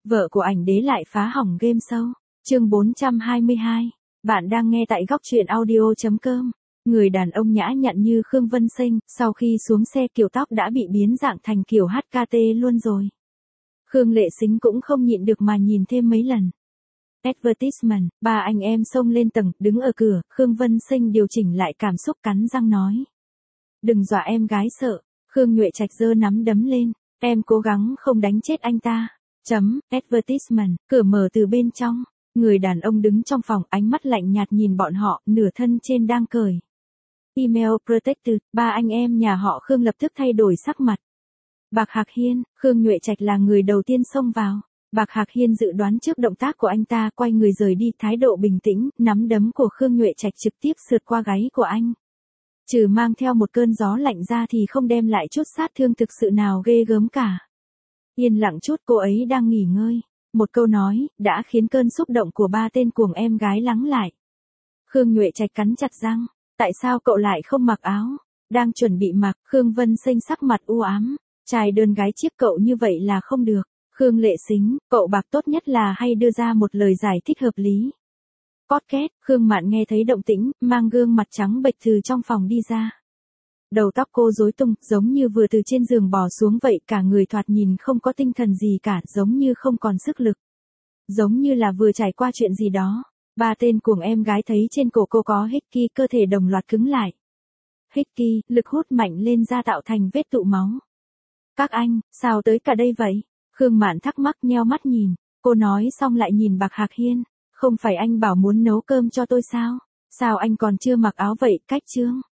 Vợ của ảnh đế lại phá hỏng game show. Chương 422. Bạn đang nghe tại góc truyện audio.com. Người đàn ông nhã nhặn như Khương Vân Sinh, sau khi xuống xe kiểu tóc đã bị biến dạng thành kiểu HKT luôn rồi. Khương Lệ Sính cũng không nhịn được mà nhìn thêm mấy lần. Advertisement, ba anh em xông lên tầng, đứng ở cửa, Khương Vân Sinh điều chỉnh lại cảm xúc cắn răng nói. Đừng dọa em gái sợ. Khương Nhuệ Trạch giơ nắm đấm lên. Em cố gắng không đánh chết anh ta. Advertisement, cửa mở từ bên trong. Người đàn ông đứng trong phòng, ánh mắt lạnh nhạt nhìn bọn họ, nửa thân trên đang cởi. Email protected, ba anh em nhà họ Khương lập tức thay đổi sắc mặt. Bạc Hạc Hiên, Khương Nhuệ Trạch là người đầu tiên xông vào. Bạc Hạc Hiên dự đoán trước động tác của anh ta, quay người rời đi, thái độ bình tĩnh, nắm đấm của Khương Nhuệ Trạch trực tiếp sượt qua gáy của anh. Trừ mang theo một cơn gió lạnh ra thì không đem lại chút sát thương thực sự nào ghê gớm cả. Yên lặng chút, cô ấy đang nghỉ ngơi. Một câu nói, đã khiến cơn xúc động của ba tên cuồng em gái lắng lại. Khương Nhuệ Trạch cắn chặt răng. Tại sao cậu lại không mặc áo? Đang chuẩn bị mặc, Khương Vân Sinh sắc mặt u ám. Trai đơn gái chiếc cậu như vậy là không được. Khương Lệ Sính, cậu Bạc tốt nhất là hay đưa ra một lời giải thích hợp lý. Cót két, Khương Mạn nghe thấy động tĩnh, mang gương mặt trắng bệch từ trong phòng đi ra. Đầu tóc cô rối tung, giống như vừa từ trên giường bò xuống vậy, cả người thoạt nhìn không có tinh thần gì cả, giống như không còn sức lực. Giống như là vừa trải qua chuyện gì đó. Ba tên cuồng em gái thấy trên cổ cô có Hickey, cơ thể đồng loạt cứng lại. Hickey, lực hút mạnh lên da tạo thành vết tụ máu. Các anh, sao tới cả đây vậy? Khương Mạn thắc mắc nheo mắt nhìn, cô nói xong lại nhìn Bạc Hạc Hiên. Không phải anh bảo muốn nấu cơm cho tôi sao? Sao anh còn chưa mặc áo vậy, Cách Trương?